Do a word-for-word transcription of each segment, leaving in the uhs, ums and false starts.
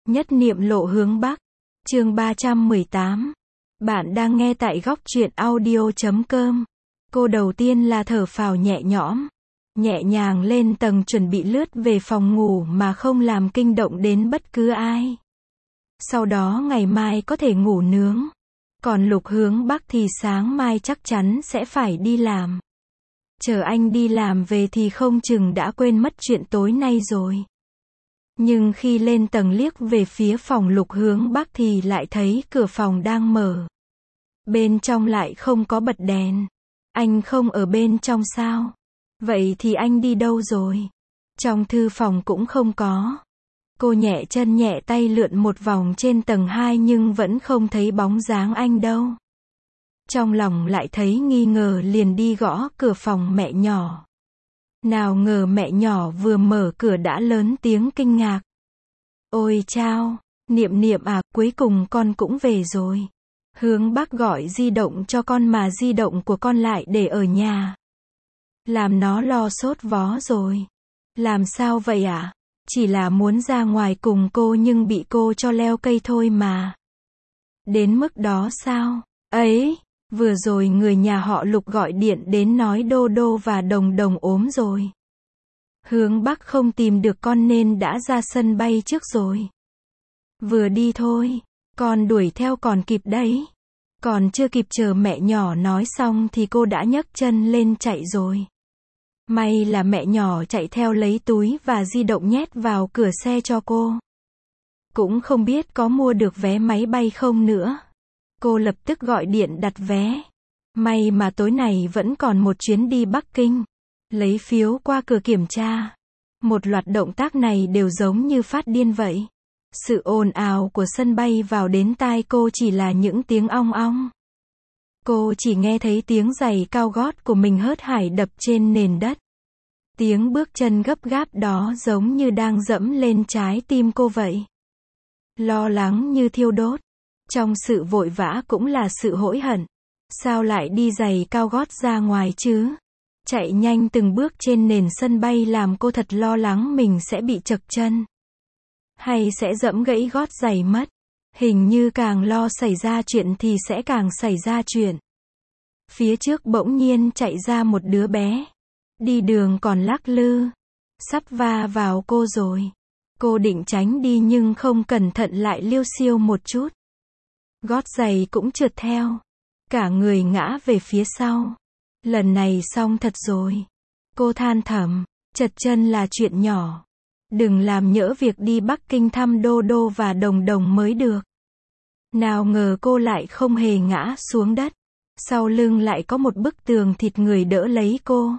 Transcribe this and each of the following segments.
Nhất niệm lộ hướng Bắc. Chương ba trăm mười tám. Bạn đang nghe tại góc truyện audio chấm com. Cô đầu tiên là thở phào nhẹ nhõm, nhẹ nhàng lên tầng chuẩn bị lướt về phòng ngủ mà không làm kinh động đến bất cứ ai. Sau đó ngày mai có thể ngủ nướng. Còn Lục hướng Bắc thì sáng mai chắc chắn sẽ phải đi làm. Chờ anh đi làm về thì không chừng đã quên mất chuyện tối nay rồi. Nhưng khi lên tầng liếc về phía phòng Lục hướng Bắc thì lại thấy cửa phòng đang mở. Bên trong lại không có bật đèn. Anh không ở bên trong sao? Vậy thì anh đi đâu rồi? Trong thư phòng cũng không có. Cô nhẹ chân nhẹ tay lượn một vòng trên tầng hai nhưng vẫn không thấy bóng dáng anh đâu. Trong lòng lại thấy nghi ngờ liền đi gõ cửa phòng mẹ nhỏ. Nào ngờ mẹ nhỏ vừa mở cửa đã lớn tiếng kinh ngạc. Ôi chao, Niệm Niệm à, cuối cùng con cũng về rồi. Hướng Bắc gọi di động cho con mà di động của con lại để ở nhà. Làm nó lo sốt vó rồi. Làm sao vậy ạ? À? Chỉ là muốn ra ngoài cùng cô nhưng bị cô cho leo cây thôi mà. Đến mức đó sao? Ấy, vừa rồi người nhà họ Lục gọi điện đến nói Đô Đô và Đồng Đồng ốm rồi. Hướng Bắc không tìm được con nên đã ra sân bay trước rồi. Vừa đi thôi, con đuổi theo còn kịp đấy. Còn chưa kịp chờ mẹ nhỏ nói xong thì cô đã nhấc chân lên chạy rồi. May là mẹ nhỏ chạy theo lấy túi và di động nhét vào cửa xe cho cô. Cũng không biết có mua được vé máy bay không nữa. Cô lập tức gọi điện đặt vé. May mà tối này vẫn còn một chuyến đi Bắc Kinh. Lấy phiếu qua cửa kiểm tra. Một loạt động tác này đều giống như phát điên vậy. Sự ồn ào của sân bay vào đến tai cô chỉ là những tiếng ong ong. Cô chỉ nghe thấy tiếng giày cao gót của mình hớt hải đập trên nền đất. Tiếng bước chân gấp gáp đó giống như đang dẫm lên trái tim cô vậy. Lo lắng như thiêu đốt. Trong sự vội vã cũng là sự hối hận. Sao lại đi giày cao gót ra ngoài chứ? Chạy nhanh từng bước trên nền sân bay làm cô thật lo lắng mình sẽ bị trật chân. Hay sẽ dẫm gãy gót giày mất. Hình như càng lo xảy ra chuyện thì sẽ càng xảy ra chuyện. Phía trước bỗng nhiên chạy ra một đứa bé. Đi đường còn lắc lư. Sắp va vào cô rồi. Cô định tránh đi nhưng không cẩn thận lại liêu xiêu một chút. Gót giày cũng trượt theo. Cả người ngã về phía sau. Lần này xong thật rồi. Cô than thầm. Trật chân là chuyện nhỏ. Đừng làm nhỡ việc đi Bắc Kinh thăm Đô Đô và Đồng Đồng mới được. Nào ngờ cô lại không hề ngã xuống đất. Sau lưng lại có một bức tường thịt người đỡ lấy cô.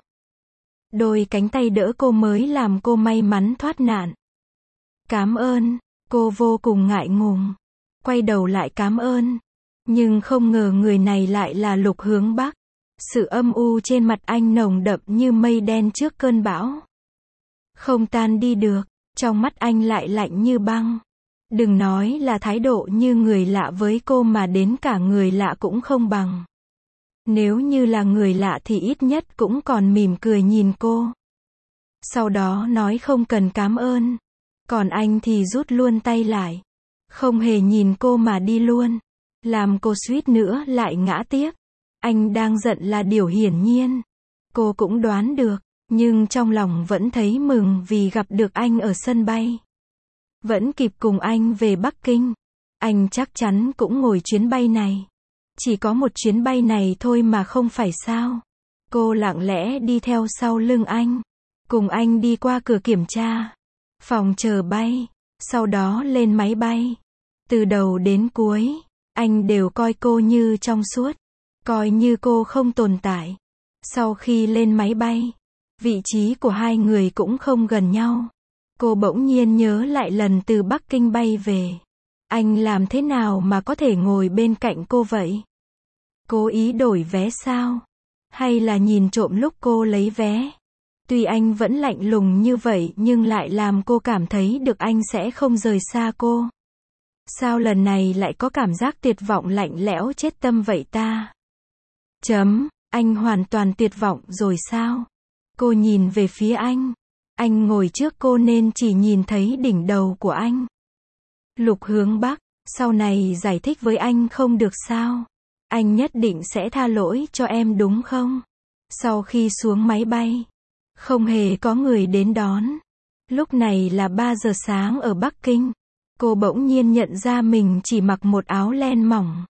Đôi cánh tay đỡ cô mới làm cô may mắn thoát nạn. Cám ơn, cô vô cùng ngại ngùng. Quay đầu lại cám ơn. Nhưng không ngờ người này lại là Lục hướng Bắc. Sự âm u trên mặt anh nồng đậm như mây đen trước cơn bão. Không tan đi được, trong mắt anh lại lạnh như băng. Đừng nói là thái độ như người lạ với cô mà đến cả người lạ cũng không bằng. Nếu như là người lạ thì ít nhất cũng còn mỉm cười nhìn cô. Sau đó nói không cần cám ơn. Còn anh thì rút luôn tay lại. Không hề nhìn cô mà đi luôn. Làm cô suýt nữa lại ngã tiếp. Anh đang giận là điều hiển nhiên. Cô cũng đoán được. Nhưng trong lòng vẫn thấy mừng vì gặp được anh ở sân bay. Vẫn kịp cùng anh về Bắc Kinh. Anh chắc chắn cũng ngồi chuyến bay này. Chỉ có một chuyến bay này thôi mà không phải sao. Cô lặng lẽ đi theo sau lưng anh. Cùng anh đi qua cửa kiểm tra. Phòng chờ bay. Sau đó lên máy bay. Từ đầu đến cuối, anh đều coi cô như trong suốt. Coi như cô không tồn tại. Sau khi lên máy bay, vị trí của hai người cũng không gần nhau. Cô bỗng nhiên nhớ lại lần từ Bắc Kinh bay về. Anh làm thế nào mà có thể ngồi bên cạnh cô vậy? Cố ý đổi vé sao? Hay là nhìn trộm lúc cô lấy vé? Tuy anh vẫn lạnh lùng như vậy nhưng lại làm cô cảm thấy được anh sẽ không rời xa cô. Sao lần này lại có cảm giác tuyệt vọng lạnh lẽo chết tâm vậy ta? Chấm, anh hoàn toàn tuyệt vọng rồi sao? Cô nhìn về phía anh. Anh ngồi trước cô nên chỉ nhìn thấy đỉnh đầu của anh. Lục Hướng Bắc, sau này giải thích với anh không được sao? Anh nhất định sẽ tha lỗi cho em đúng không? Sau khi xuống máy bay, không hề có người đến đón. Lúc này là ba giờ sáng ở Bắc Kinh. Cô bỗng nhiên nhận ra mình chỉ mặc một áo len mỏng.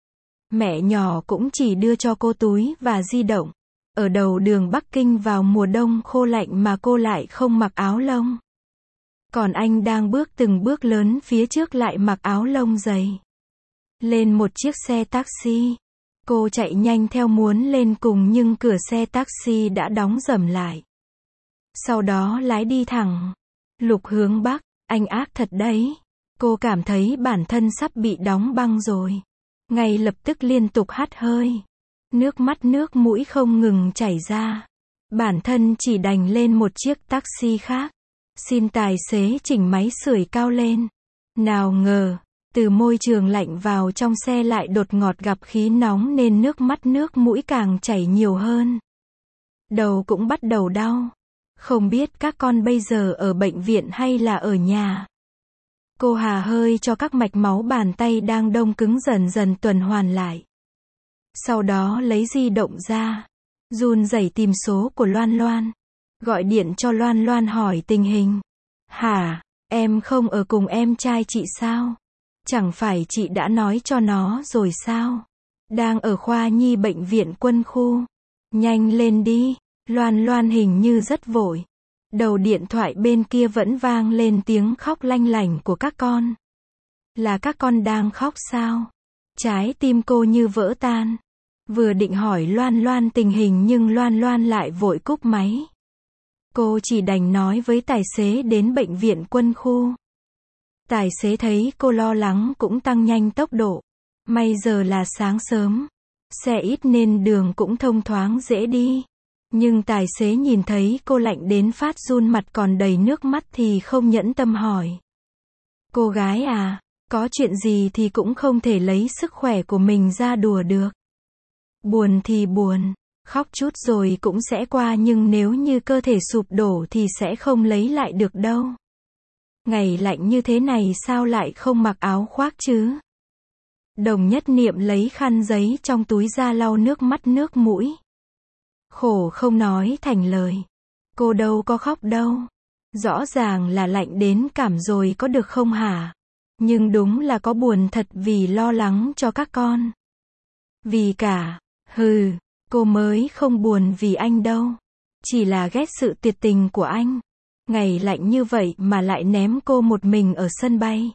Mẹ nhỏ cũng chỉ đưa cho cô túi và di động. Ở đầu đường Bắc Kinh vào mùa đông khô lạnh mà cô lại không mặc áo lông. Còn anh đang bước từng bước lớn phía trước lại mặc áo lông dày. Lên một chiếc xe taxi. Cô chạy nhanh theo muốn lên cùng nhưng cửa xe taxi đã đóng rầm lại. Sau đó lái đi thẳng. Lục Hướng Bắc, anh ác thật đấy. Cô cảm thấy bản thân sắp bị đóng băng rồi. Ngay lập tức liên tục hắt hơi. Nước mắt nước mũi không ngừng chảy ra. Bản thân chỉ đành lên một chiếc taxi khác. Xin tài xế chỉnh máy sưởi cao lên. Nào ngờ, từ môi trường lạnh vào trong xe lại đột ngột gặp khí nóng nên nước mắt nước mũi càng chảy nhiều hơn. Đầu cũng bắt đầu đau. Không biết các con bây giờ ở bệnh viện hay là ở nhà. Cô hà hơi cho các mạch máu bàn tay đang đông cứng dần dần tuần hoàn lại. Sau đó lấy di động ra. Run rẩy tìm số của Loan Loan. Gọi điện cho Loan Loan hỏi tình hình. Hả, em không ở cùng em trai chị sao? Chẳng phải chị đã nói cho nó rồi sao? Đang ở khoa nhi bệnh viện quân khu. Nhanh lên đi. Loan Loan hình như rất vội. Đầu điện thoại bên kia vẫn vang lên tiếng khóc lanh lảnh của các con. Là các con đang khóc sao? Trái tim cô như vỡ tan. Vừa định hỏi Loan Loan tình hình nhưng Loan Loan lại vội cúp máy. Cô chỉ đành nói với tài xế đến bệnh viện quân khu. Tài xế thấy cô lo lắng cũng tăng nhanh tốc độ. May giờ là sáng sớm. Xe ít nên đường cũng thông thoáng dễ đi. Nhưng tài xế nhìn thấy cô lạnh đến phát run mặt còn đầy nước mắt thì không nhẫn tâm hỏi. Cô gái à, có chuyện gì thì cũng không thể lấy sức khỏe của mình ra đùa được. Buồn thì buồn, khóc chút rồi cũng sẽ qua nhưng nếu như cơ thể sụp đổ thì sẽ không lấy lại được đâu. Ngày lạnh như thế này sao lại không mặc áo khoác chứ? Đồng Nhất Niệm lấy khăn giấy trong túi ra lau nước mắt nước mũi. Khổ không nói thành lời. Cô đâu có khóc đâu. Rõ ràng là lạnh đến cảm rồi có được không hả? Nhưng đúng là có buồn thật vì lo lắng cho các con. Vì cả, hừ, cô mới không buồn vì anh đâu. Chỉ là ghét sự tuyệt tình của anh. Ngày lạnh như vậy mà lại ném cô một mình ở sân bay.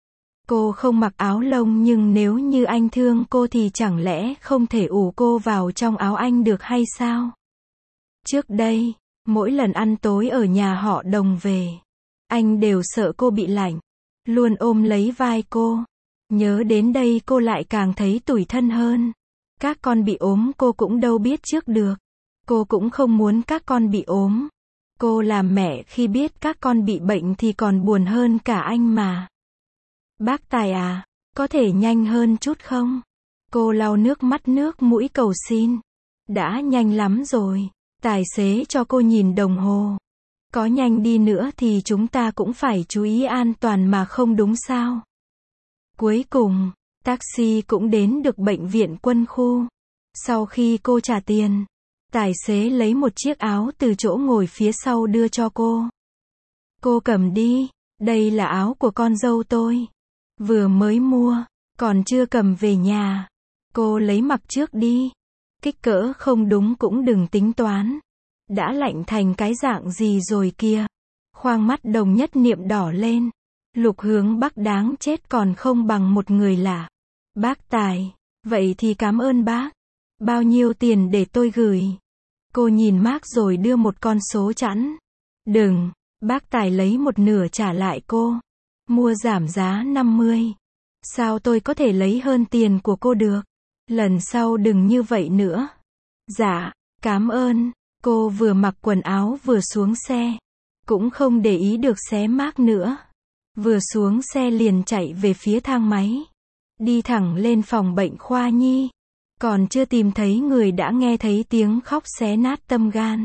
Cô không mặc áo lông nhưng nếu như anh thương cô thì chẳng lẽ không thể ủ cô vào trong áo anh được hay sao? Trước đây, mỗi lần ăn tối ở nhà họ Đồng về, anh đều sợ cô bị lạnh, luôn ôm lấy vai cô. Nhớ đến đây cô lại càng thấy tủi thân hơn. Các con bị ốm cô cũng đâu biết trước được. Cô cũng không muốn các con bị ốm. Cô làm mẹ khi biết các con bị bệnh thì còn buồn hơn cả anh mà. Bác Tài à, có thể nhanh hơn chút không? Cô lau nước mắt nước mũi cầu xin. Đã nhanh lắm rồi. Tài xế cho cô nhìn đồng hồ. Có nhanh đi nữa thì chúng ta cũng phải chú ý an toàn mà không đúng sao? Cuối cùng, taxi cũng đến được bệnh viện quân khu. Sau khi cô trả tiền, tài xế lấy một chiếc áo từ chỗ ngồi phía sau đưa cho cô. Cô cầm đi, đây là áo của con dâu tôi. Vừa mới mua, còn chưa cầm về nhà. Cô lấy mặc trước đi. Kích cỡ không đúng cũng đừng tính toán. Đã lạnh thành cái dạng gì rồi kia. Khoang mắt Đồng Nhất Niệm đỏ lên. Lục Hướng Bắc đáng chết còn không bằng một người lạ. Bác Tài, vậy thì cảm ơn bác. Bao nhiêu tiền để tôi gửi? Cô nhìn mác rồi đưa một con số chẵn. Đừng, bác Tài lấy một nửa trả lại cô. Mua giảm giá năm mươi. Sao tôi có thể lấy hơn tiền của cô được? Lần sau đừng như vậy nữa. Dạ, cảm ơn. Cô vừa mặc quần áo vừa xuống xe. Cũng không để ý được xé mác nữa. Vừa xuống xe liền chạy về phía thang máy. Đi thẳng lên phòng bệnh khoa nhi. Còn chưa tìm thấy người đã nghe thấy tiếng khóc xé nát tâm gan.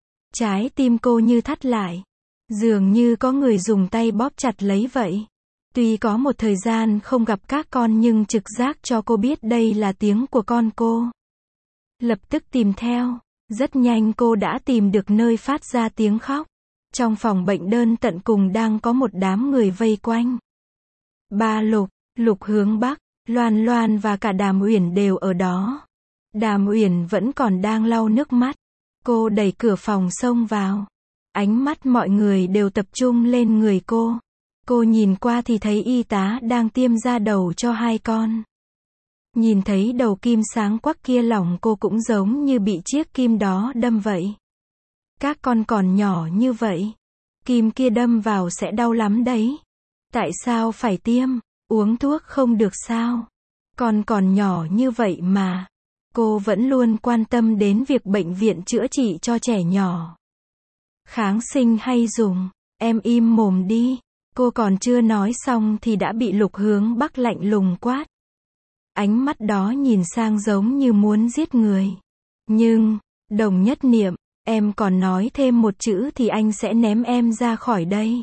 Trái tim cô như thắt lại. Dường như có người dùng tay bóp chặt lấy vậy. Tuy có một thời gian không gặp các con nhưng trực giác cho cô biết đây là tiếng của con cô. Lập tức tìm theo. Rất nhanh cô đã tìm được nơi phát ra tiếng khóc. Trong phòng bệnh đơn tận cùng đang có một đám người vây quanh. Ba Lục, Lục Hướng Bắc, Loan Loan và cả Đàm Uyển đều ở đó. Đàm Uyển vẫn còn đang lau nước mắt. Cô đẩy cửa phòng xông vào. Ánh mắt mọi người đều tập trung lên người cô. Cô nhìn qua thì thấy y tá đang tiêm ra đầu cho hai con. Nhìn thấy đầu kim sáng quắc kia lòng cô cũng giống như bị chiếc kim đó đâm vậy. Các con còn nhỏ như vậy. Kim kia đâm vào sẽ đau lắm đấy. Tại sao phải tiêm? Uống thuốc không được sao? Con còn nhỏ như vậy mà. Cô vẫn luôn quan tâm đến việc bệnh viện chữa trị cho trẻ nhỏ. Kháng sinh hay dùng? Em im mồm đi. Cô còn chưa nói xong thì đã bị Lục Hướng Bắc lạnh lùng quát. Ánh mắt đó nhìn sang giống như muốn giết người. Nhưng, Đồng Nhất Niệm, em còn nói thêm một chữ thì anh sẽ ném em ra khỏi đây.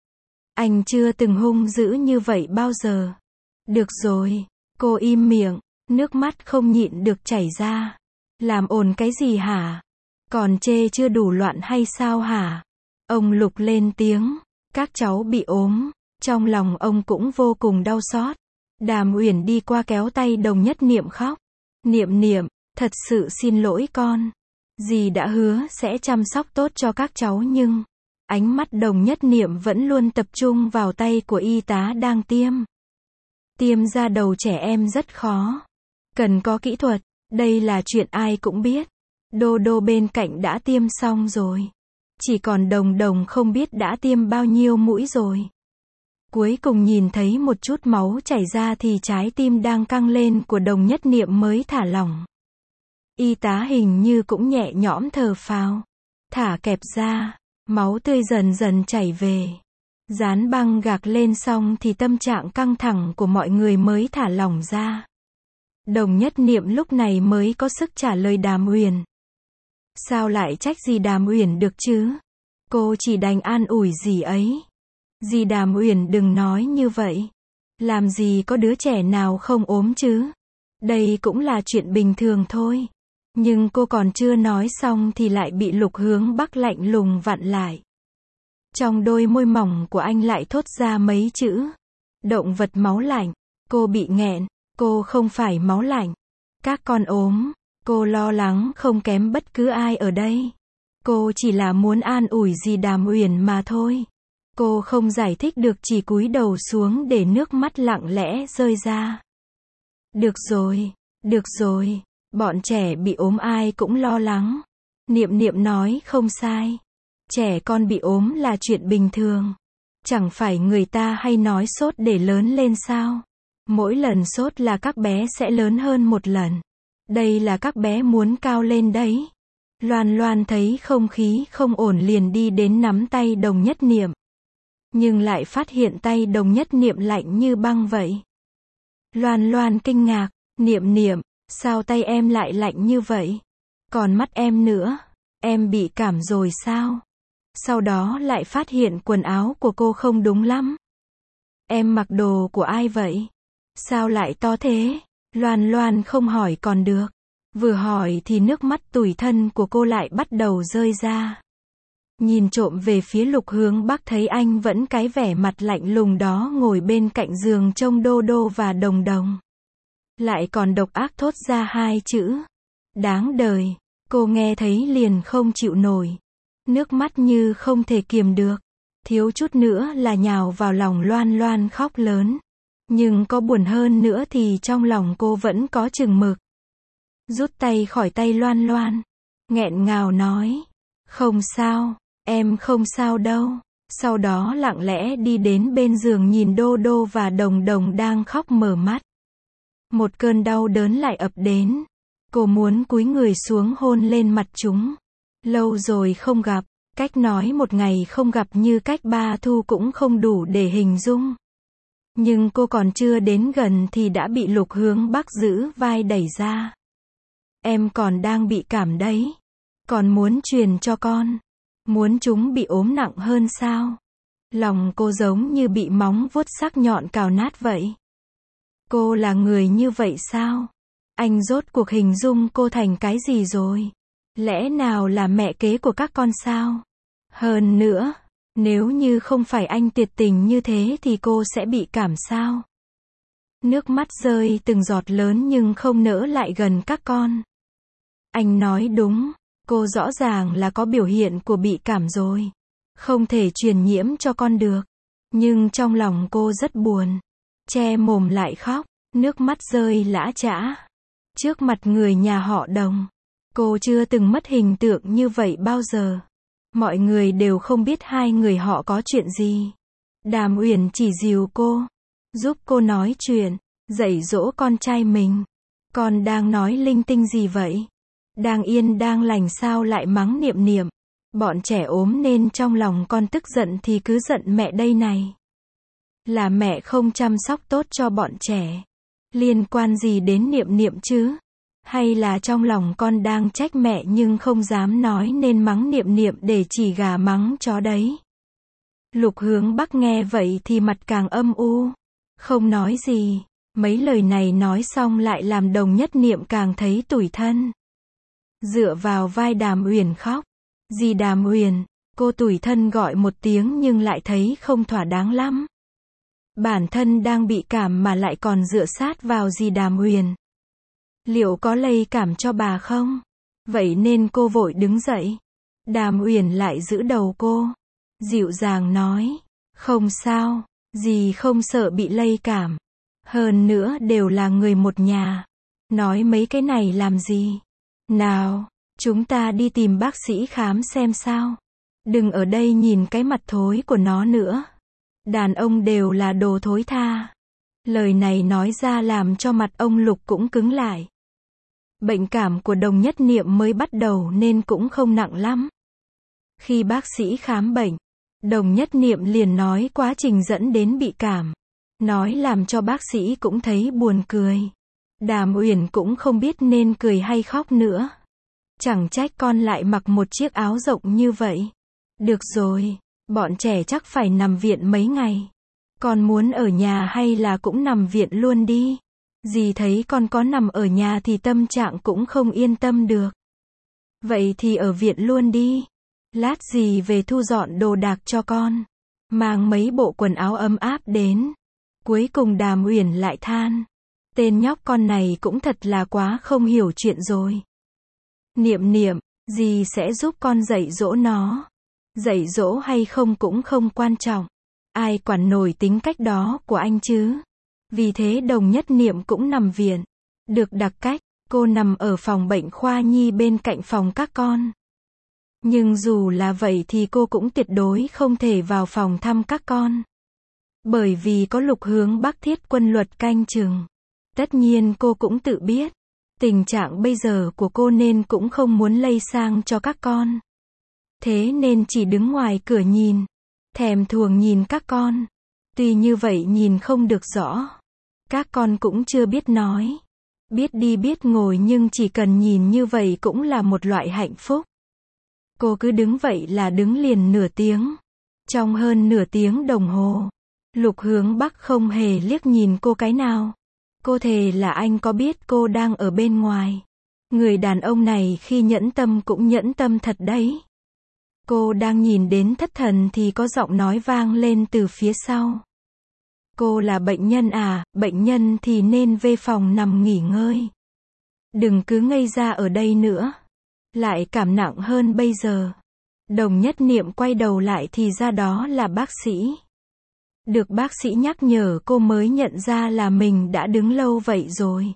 Anh chưa từng hung dữ như vậy bao giờ. Được rồi, cô im miệng, nước mắt không nhịn được chảy ra. Làm ồn cái gì hả? Còn chê chưa đủ loạn hay sao hả? Ông Lục lên tiếng, các cháu bị ốm, trong lòng ông cũng vô cùng đau xót. Đàm Uyển đi qua kéo tay Đồng Nhất Niệm khóc. Niệm Niệm, thật sự xin lỗi con. Dì đã hứa sẽ chăm sóc tốt cho các cháu nhưng... Ánh mắt Đồng Nhất Niệm vẫn luôn tập trung vào tay của y tá đang tiêm. Tiêm ra đầu trẻ em rất khó. Cần có kỹ thuật, đây là chuyện ai cũng biết. Đô Đô bên cạnh đã tiêm xong rồi. Chỉ còn Đồng Đồng không biết đã tiêm bao nhiêu mũi rồi. Cuối cùng nhìn thấy một chút máu chảy ra thì trái tim đang căng lên của Đồng Nhất Niệm mới thả lỏng. Y tá hình như cũng nhẹ nhõm thở phào. Thả kẹp ra, máu tươi dần dần chảy về. Dán băng gạc lên xong thì tâm trạng căng thẳng của mọi người mới thả lỏng ra. Đồng Nhất Niệm lúc này mới có sức trả lời Đàm Uyển. Sao lại trách dì Đàm Uyển được chứ? Cô chỉ đành an ủi dì ấy. Dì Đàm Uyển đừng nói như vậy. Làm gì có đứa trẻ nào không ốm chứ? Đây cũng là chuyện bình thường thôi. Nhưng cô còn chưa nói xong thì lại bị Lục Hướng Bắc lạnh lùng vặn lại. Trong đôi môi mỏng của anh lại thốt ra mấy chữ. Động vật máu lạnh. Cô bị nghẹn. Cô không phải máu lạnh. Các con ốm. Cô lo lắng không kém bất cứ ai ở đây. Cô chỉ là muốn an ủi dì Đàm Uyển mà thôi. Cô không giải thích được chỉ cúi đầu xuống để nước mắt lặng lẽ rơi ra. Được rồi, được rồi, bọn trẻ bị ốm ai cũng lo lắng. Niệm Niệm nói không sai. Trẻ con bị ốm là chuyện bình thường. Chẳng phải người ta hay nói sốt để lớn lên sao? Mỗi lần sốt là các bé sẽ lớn hơn một lần. Đây là các bé muốn cao lên đấy. Loan Loan thấy không khí không ổn liền đi đến nắm tay Đồng Nhất Niệm. Nhưng lại phát hiện tay Đồng Nhất Niệm lạnh như băng vậy. Loan Loan kinh ngạc, Niệm Niệm, sao tay em lại lạnh như vậy? Còn mắt em nữa, em bị cảm rồi sao? Sau đó lại phát hiện quần áo của cô không đúng lắm. Em mặc đồ của ai vậy? Sao lại to thế? Loan Loan không hỏi còn được. Vừa hỏi thì nước mắt tủi thân của cô lại bắt đầu rơi ra. Nhìn trộm về phía Lục Hướng Bắc thấy anh vẫn cái vẻ mặt lạnh lùng đó ngồi bên cạnh giường trông Đô Đô và Đồng Đồng. Lại còn độc ác thốt ra hai chữ. Đáng đời. Cô nghe thấy liền không chịu nổi. Nước mắt như không thể kiềm được. Thiếu chút nữa là nhào vào lòng Loan Loan khóc lớn. Nhưng có buồn hơn nữa thì trong lòng cô vẫn có chừng mực. Rút tay khỏi tay Loan Loan. Nghẹn ngào nói. Không sao, em không sao đâu. Sau đó lặng lẽ đi đến bên giường nhìn Đô Đô và Đồng Đồng đang khóc mở mắt. Một cơn đau đớn lại ập đến. Cô muốn cúi người xuống hôn lên mặt chúng. Lâu rồi không gặp, cách nói một ngày không gặp như cách ba thu cũng không đủ để hình dung. Nhưng cô còn chưa đến gần thì đã bị Lục Hướng Bắc giữ vai đẩy ra. Em còn đang bị cảm đấy. Còn muốn truyền cho con. Muốn chúng bị ốm nặng hơn sao? Lòng cô giống như bị móng vuốt sắc nhọn cào nát vậy. Cô là người như vậy sao? Anh rốt cuộc hình dung cô thành cái gì rồi? Lẽ nào là mẹ kế của các con sao? Hơn nữa, nếu như không phải anh tuyệt tình như thế thì cô sẽ bị cảm sao? Nước mắt rơi từng giọt lớn nhưng không nỡ lại gần các con. Anh nói đúng, cô rõ ràng là có biểu hiện của bị cảm rồi. Không thể truyền nhiễm cho con được. Nhưng trong lòng cô rất buồn. Che mồm lại khóc, nước mắt rơi lã chã. Trước mặt người nhà họ Đồng, cô chưa từng mất hình tượng như vậy bao giờ. Mọi người đều không biết hai người họ có chuyện gì. Đàm Uyển chỉ dìu cô, giúp cô nói chuyện, dạy dỗ con trai mình. Con đang nói linh tinh gì vậy? Đang yên đang lành sao lại mắng Niệm Niệm? Bọn trẻ ốm nên trong lòng con tức giận thì cứ giận mẹ đây này. Là mẹ không chăm sóc tốt cho bọn trẻ. Liên quan gì đến Niệm Niệm chứ? Hay là trong lòng con đang trách mẹ nhưng không dám nói nên mắng Niệm Niệm để chỉ gà mắng chó đấy? Lục Hướng Bắc nghe vậy thì mặt càng âm u. Không nói gì. Mấy lời này nói xong lại làm Đồng Nhất Niệm càng thấy tủi thân. Dựa vào vai Đàm Uyển khóc. Dì Đàm Uyển, cô tủi thân gọi một tiếng nhưng lại thấy không thỏa đáng lắm. Bản thân đang bị cảm mà lại còn dựa sát vào dì Đàm Uyển. Liệu có lây cảm cho bà không? Vậy nên cô vội đứng dậy. Đàm Uyển lại giữ đầu cô. Dịu dàng nói. Không sao, dì không sợ bị lây cảm. Hơn nữa đều là người một nhà. Nói mấy cái này làm gì? Nào, chúng ta đi tìm bác sĩ khám xem sao. Đừng ở đây nhìn cái mặt thối của nó nữa. Đàn ông đều là đồ thối tha. Lời này nói ra làm cho mặt ông Lục cũng cứng lại. Bệnh cảm của Đồng Nhất Niệm mới bắt đầu nên cũng không nặng lắm. Khi bác sĩ khám bệnh, Đồng Nhất Niệm liền nói quá trình dẫn đến bị cảm. Nói làm cho bác sĩ cũng thấy buồn cười. Đàm Uyển cũng không biết nên cười hay khóc nữa. Chẳng trách con lại mặc một chiếc áo rộng như vậy. Được rồi, bọn trẻ chắc phải nằm viện mấy ngày. Con muốn ở nhà hay là cũng nằm viện luôn đi. Dì thấy con có nằm ở nhà thì tâm trạng cũng không yên tâm được. Vậy thì ở viện luôn đi. Lát dì về thu dọn đồ đạc cho con. Mang mấy bộ quần áo ấm áp đến. Cuối cùng Đàm Uyển lại than. Tên nhóc con này cũng thật là quá không hiểu chuyện rồi. Niệm Niệm, dì sẽ giúp con dạy dỗ nó. Dạy dỗ hay không cũng không quan trọng. Ai quản nổi tính cách đó của anh chứ. Vì thế Đồng Nhất Niệm cũng nằm viện. Được đặc cách, cô nằm ở phòng bệnh khoa nhi bên cạnh phòng các con. Nhưng dù là vậy thì cô cũng tuyệt đối không thể vào phòng thăm các con. Bởi vì có Lục Hướng Bắc thiết quân luật canh chừng. Tất nhiên cô cũng tự biết. Tình trạng bây giờ của cô nên cũng không muốn lây sang cho các con. Thế nên chỉ đứng ngoài cửa nhìn. Thèm thuồng nhìn các con. Tuy như vậy nhìn không được rõ. Các con cũng chưa biết nói. Biết đi biết ngồi nhưng chỉ cần nhìn như vậy cũng là một loại hạnh phúc. Cô cứ đứng vậy là đứng liền nửa tiếng. Trong hơn nửa tiếng đồng hồ, Lục Hướng Bắc không hề liếc nhìn cô cái nào. Cô thề là anh có biết cô đang ở bên ngoài. Người đàn ông này khi nhẫn tâm cũng nhẫn tâm thật đấy. Cô đang nhìn đến thất thần thì có giọng nói vang lên từ phía sau. Cô là bệnh nhân à, bệnh nhân thì nên về phòng nằm nghỉ ngơi. Đừng cứ ngây ra ở đây nữa. Lại cảm nặng hơn bây giờ. Đồng Nhất Niệm quay đầu lại thì ra đó là bác sĩ. Được bác sĩ nhắc nhở cô mới nhận ra là mình đã đứng lâu vậy rồi.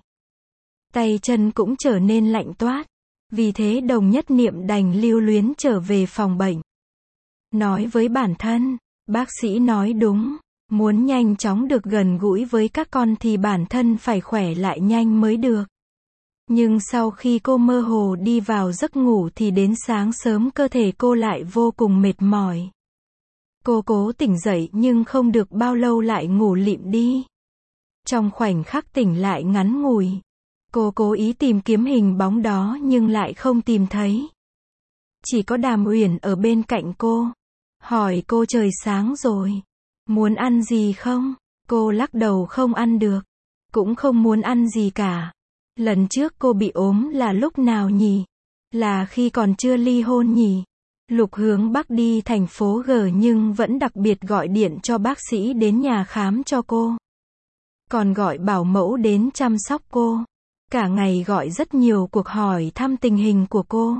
Tay chân cũng trở nên lạnh toát. Vì thế Đồng Nhất Niệm đành lưu luyến trở về phòng bệnh. Nói với bản thân, bác sĩ nói đúng. Muốn nhanh chóng được gần gũi với các con thì bản thân phải khỏe lại nhanh mới được. Nhưng sau khi cô mơ hồ đi vào giấc ngủ thì đến sáng sớm cơ thể cô lại vô cùng mệt mỏi. Cô cố tỉnh dậy nhưng không được bao lâu lại ngủ lịm đi. Trong khoảnh khắc tỉnh lại ngắn ngủi, cô cố ý tìm kiếm hình bóng đó nhưng lại không tìm thấy. Chỉ có Đàm Uyển ở bên cạnh cô. hỏi cô trời sáng rồi, muốn ăn gì không? Cô lắc đầu không ăn được, cũng không muốn ăn gì cả. Lần trước cô bị ốm là lúc nào nhỉ? Là khi còn chưa ly hôn nhỉ? Lục Hướng Bắc đi thành phố G nhưng vẫn đặc biệt gọi điện cho bác sĩ đến nhà khám cho cô. Còn gọi bảo mẫu đến chăm sóc cô. Cả ngày gọi rất nhiều cuộc hỏi thăm tình hình của cô.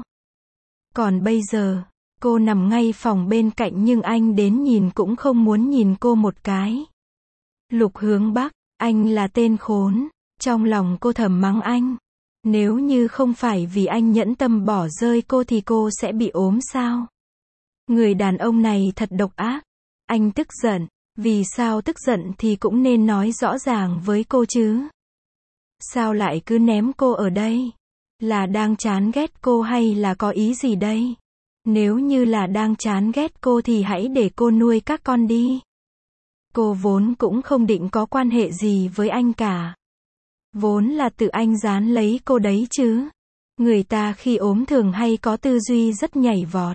Còn bây giờ, cô nằm ngay phòng bên cạnh nhưng anh đến nhìn cũng không muốn nhìn cô một cái. Lục Hướng Bắc, anh là tên khốn. Trong lòng cô thầm mắng anh. Nếu như không phải vì anh nhẫn tâm bỏ rơi cô thì cô sẽ bị ốm sao? Người đàn ông này thật độc ác. Anh tức giận. Vì sao tức giận thì cũng nên nói rõ ràng với cô chứ. Sao lại cứ ném cô ở đây? Là đang chán ghét cô hay là có ý gì đây? Nếu như là đang chán ghét cô thì hãy để cô nuôi các con đi. Cô vốn cũng không định có quan hệ gì với anh cả. Vốn là tự anh dán lấy cô đấy chứ. Người ta khi ốm thường hay có tư duy rất nhảy vọt.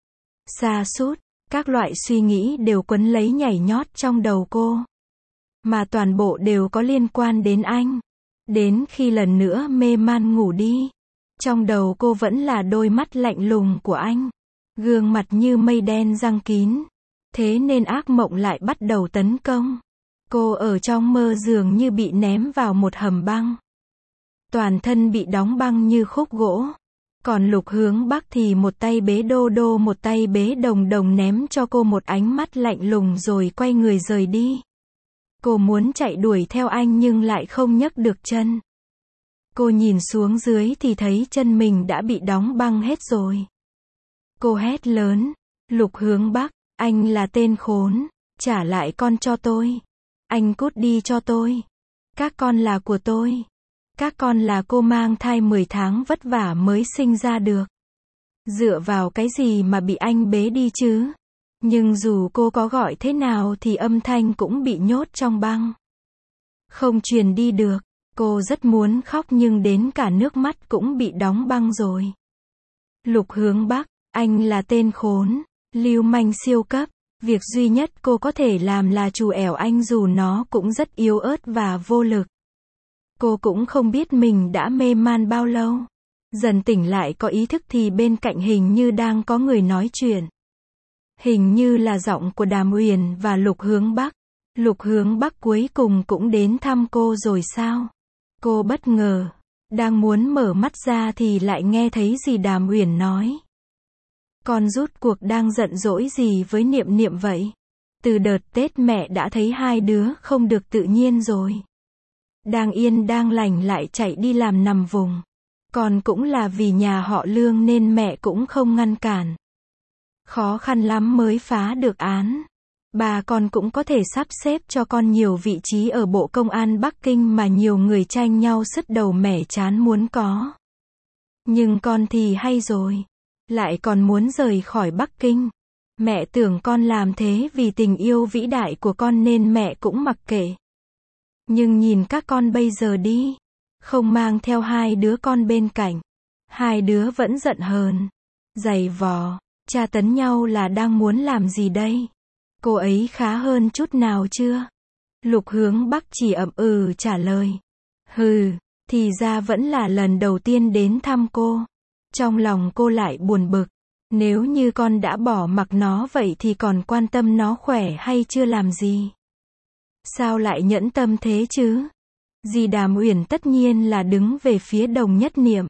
Sa sút, các loại suy nghĩ đều quấn lấy nhảy nhót trong đầu cô. Mà toàn bộ đều có liên quan đến anh. Đến khi lần nữa mê man ngủ đi. Trong đầu cô vẫn là đôi mắt lạnh lùng của anh. Gương mặt như mây đen giăng kín. Thế nên ác mộng lại bắt đầu tấn công. Cô ở trong mơ dường như bị ném vào một hầm băng. Toàn thân bị đóng băng như khúc gỗ. Còn Lục Hướng Bắc thì một tay bế Đô Đô một tay bế Đồng Đồng ném cho cô một ánh mắt lạnh lùng rồi quay người rời đi. Cô muốn chạy đuổi theo anh nhưng lại không nhấc được chân. Cô nhìn xuống dưới thì thấy chân mình đã bị đóng băng hết rồi. Cô hét lớn. Lục Hướng Bắc, anh là tên khốn. Trả lại con cho tôi. Anh cút đi cho tôi. Các con là của tôi. Các con là cô mang thai mười tháng vất vả mới sinh ra được. Dựa vào cái gì mà bị anh bế đi chứ? Nhưng dù cô có gọi thế nào thì âm thanh cũng bị nhốt trong băng. Không truyền đi được. Cô rất muốn khóc nhưng đến cả nước mắt cũng bị đóng băng rồi. Lục Hướng Bắc, anh là tên khốn, lưu manh siêu cấp. Việc duy nhất cô có thể làm là trù ẻo anh dù nó cũng rất yếu ớt và vô lực. Cô cũng không biết mình đã mê man bao lâu. Dần tỉnh lại có ý thức thì bên cạnh hình như đang có người nói chuyện. Hình như là giọng của Đàm Uyển và Lục Hướng Bắc. Lục Hướng Bắc cuối cùng cũng đến thăm cô rồi sao? Cô bất ngờ. Đang muốn mở mắt ra thì lại nghe thấy gì Đàm Uyển nói. Con rút cuộc đang giận dỗi gì với Niệm Niệm vậy? Từ đợt Tết mẹ đã thấy hai đứa không được tự nhiên rồi. Đang yên đang lành lại chạy đi làm nằm vùng. Còn cũng là vì nhà họ Lương nên mẹ cũng không ngăn cản. Khó khăn lắm mới phá được án. Bà con cũng có thể sắp xếp cho con nhiều vị trí ở Bộ Công an Bắc Kinh mà nhiều người tranh nhau sứt đầu mẻ chán muốn có. Nhưng con thì hay rồi. Lại còn muốn rời khỏi Bắc Kinh. Mẹ tưởng con làm thế vì tình yêu vĩ đại của con nên mẹ cũng mặc kệ. Nhưng nhìn các con bây giờ đi. Không mang theo hai đứa con bên cạnh. Hai đứa vẫn giận hờn. Giày vò. Tra tấn nhau là đang muốn làm gì đây? Cô ấy khá hơn chút nào chưa? Lục Hướng Bắc chỉ ậm ừ trả lời. Hừ, thì ra vẫn là lần đầu tiên đến thăm cô. Trong lòng cô lại buồn bực. Nếu như con đã bỏ mặc nó vậy thì còn quan tâm nó khỏe hay chưa làm gì? Sao lại nhẫn tâm thế chứ? Dì Đàm Uyển tất nhiên là đứng về phía Đồng Nhất Niệm.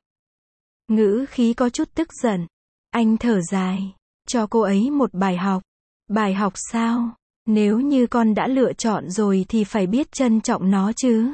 Ngữ khí có chút tức giận. Anh thở dài. Cho cô ấy một bài học. Bài học sao? Nếu như con đã lựa chọn rồi thì phải biết trân trọng nó chứ.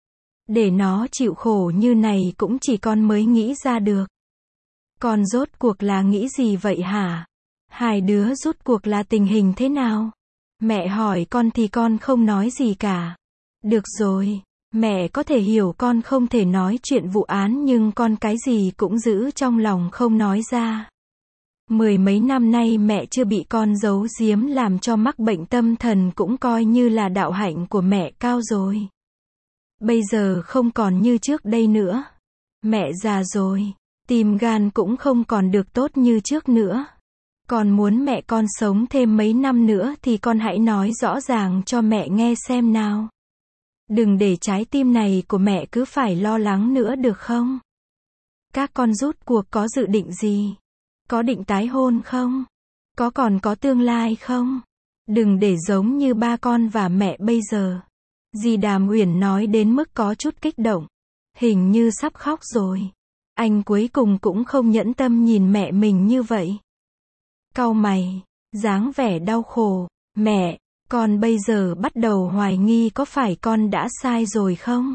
Để nó chịu khổ như này cũng chỉ con mới nghĩ ra được. Con rốt cuộc là nghĩ gì vậy hả? Hai đứa rốt cuộc là tình hình thế nào? Mẹ hỏi con thì con không nói gì cả. Được rồi, mẹ có thể hiểu con không thể nói chuyện vụ án nhưng con cái gì cũng giữ trong lòng không nói ra. Mười mấy năm nay mẹ chưa bị con giấu giếm làm cho mắc bệnh tâm thần cũng coi như là đạo hạnh của mẹ cao rồi. Bây giờ không còn như trước đây nữa. Mẹ già rồi, tim gan cũng không còn được tốt như trước nữa. Con muốn mẹ con sống thêm mấy năm nữa thì con hãy nói rõ ràng cho mẹ nghe xem nào. Đừng để trái tim này của mẹ cứ phải lo lắng nữa được không? Các con rút cuộc có dự định gì? Có định tái hôn không? Có còn có tương lai không? Đừng để giống như ba con và mẹ bây giờ. Dì Đàm Uyển nói đến mức có chút kích động. Hình như sắp khóc rồi. Anh cuối cùng cũng không nhẫn tâm nhìn mẹ mình như vậy. Cau mày, dáng vẻ đau khổ. Mẹ, con bây giờ bắt đầu hoài nghi có phải con đã sai rồi không?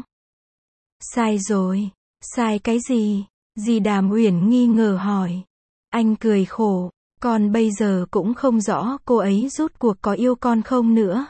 Sai rồi? Sai cái gì? Dì Đàm Uyển nghi ngờ hỏi. Anh cười khổ. Con bây giờ cũng không rõ cô ấy rút cuộc có yêu con không nữa.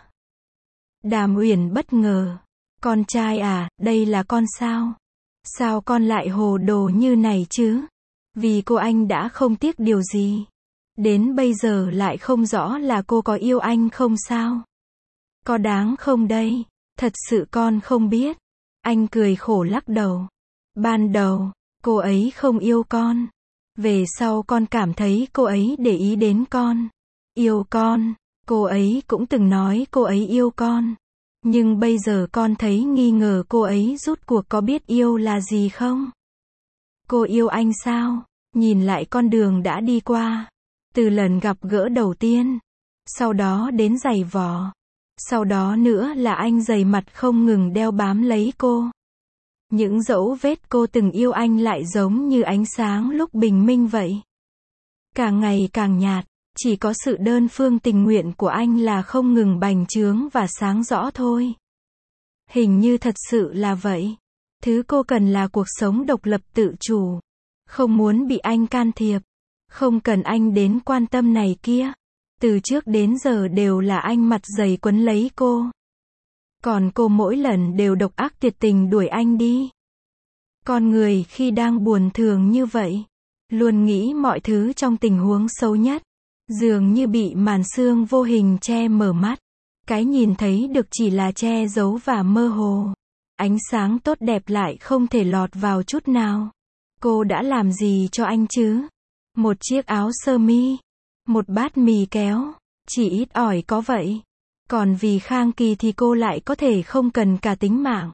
Đàm Uyển bất ngờ. Con trai à, đây là con sao? Sao con lại hồ đồ như này chứ? Vì cô anh đã không tiếc điều gì. Đến bây giờ lại không rõ là cô có yêu anh không sao? Có đáng không đây? Thật sự con không biết. Anh cười khổ lắc đầu. Ban đầu, cô ấy không yêu con. Về sau con cảm thấy cô ấy để ý đến con. Yêu con. Cô ấy cũng từng nói cô ấy yêu con. Nhưng bây giờ con thấy nghi ngờ cô ấy rút cuộc có biết yêu là gì không? Cô yêu anh sao? Nhìn lại con đường đã đi qua. Từ lần gặp gỡ đầu tiên. Sau đó đến giày vò. Sau đó nữa là anh dày mặt không ngừng đeo bám lấy cô. Những dấu vết cô từng yêu anh lại giống như ánh sáng lúc bình minh vậy. Càng ngày càng nhạt, chỉ có sự đơn phương tình nguyện của anh là không ngừng bành trướng và sáng rõ thôi. Hình như thật sự là vậy. Thứ cô cần là cuộc sống độc lập tự chủ. Không muốn bị anh can thiệp. Không cần anh đến quan tâm này kia. Từ trước đến giờ đều là anh mặt dày quấn lấy cô. Còn cô mỗi lần đều độc ác tuyệt tình đuổi anh đi. Con người khi đang buồn thường như vậy, luôn nghĩ mọi thứ trong tình huống xấu nhất. Dường như bị màn sương vô hình che mở mắt. Cái nhìn thấy được chỉ là che giấu và mơ hồ. Ánh sáng tốt đẹp lại không thể lọt vào chút nào. Cô đã làm gì cho anh chứ? Một chiếc áo sơ mi. Một bát mì kéo. Chỉ ít ỏi có vậy. Còn vì Khang Kỳ thì cô lại có thể không cần cả tính mạng.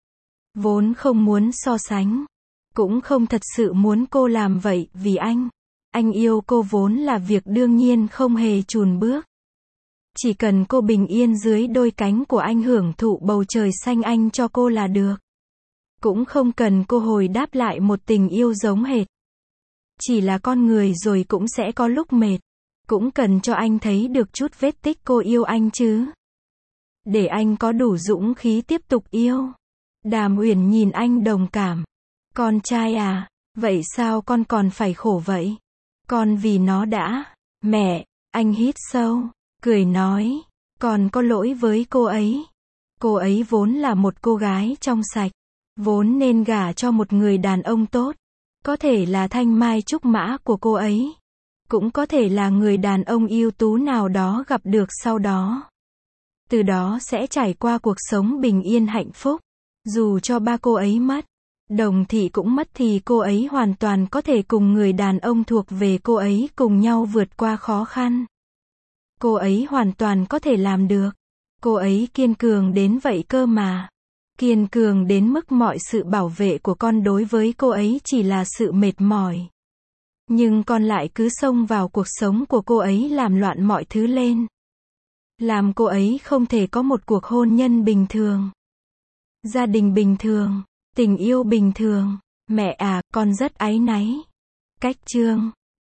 Vốn không muốn so sánh. Cũng không thật sự muốn cô làm vậy vì anh. Anh yêu cô vốn là việc đương nhiên không hề chùn bước. Chỉ cần cô bình yên dưới đôi cánh của anh hưởng thụ bầu trời xanh anh cho cô là được. Cũng không cần cô hồi đáp lại một tình yêu giống hệt. Chỉ là con người rồi cũng sẽ có lúc mệt. Cũng cần cho anh thấy được chút vết tích cô yêu anh chứ. Để anh có đủ dũng khí tiếp tục yêu. Đàm Uyển nhìn anh đồng cảm. Con trai à, vậy sao con còn phải khổ vậy? Con vì nó đã. Mẹ, anh hít sâu, cười nói. Con có lỗi với cô ấy. Cô ấy vốn là một cô gái trong sạch. Vốn nên gả cho một người đàn ông tốt. Có thể là thanh mai trúc mã của cô ấy. Cũng có thể là người đàn ông ưu tú nào đó gặp được sau đó. Từ đó sẽ trải qua cuộc sống bình yên hạnh phúc. Dù cho ba cô ấy mất, Đồng Thị cũng mất thì cô ấy hoàn toàn có thể cùng người đàn ông thuộc về cô ấy cùng nhau vượt qua khó khăn. Cô ấy hoàn toàn có thể làm được. Cô ấy kiên cường đến vậy cơ mà. Kiên cường đến mức mọi sự bảo vệ của con đối với cô ấy chỉ là sự mệt mỏi. Nhưng con lại cứ xông vào cuộc sống của cô ấy làm loạn mọi thứ lên. Làm cô ấy không thể có một cuộc hôn nhân bình thường. Gia đình bình thường. Tình yêu bình thường. Mẹ à, con rất áy náy. Cách chương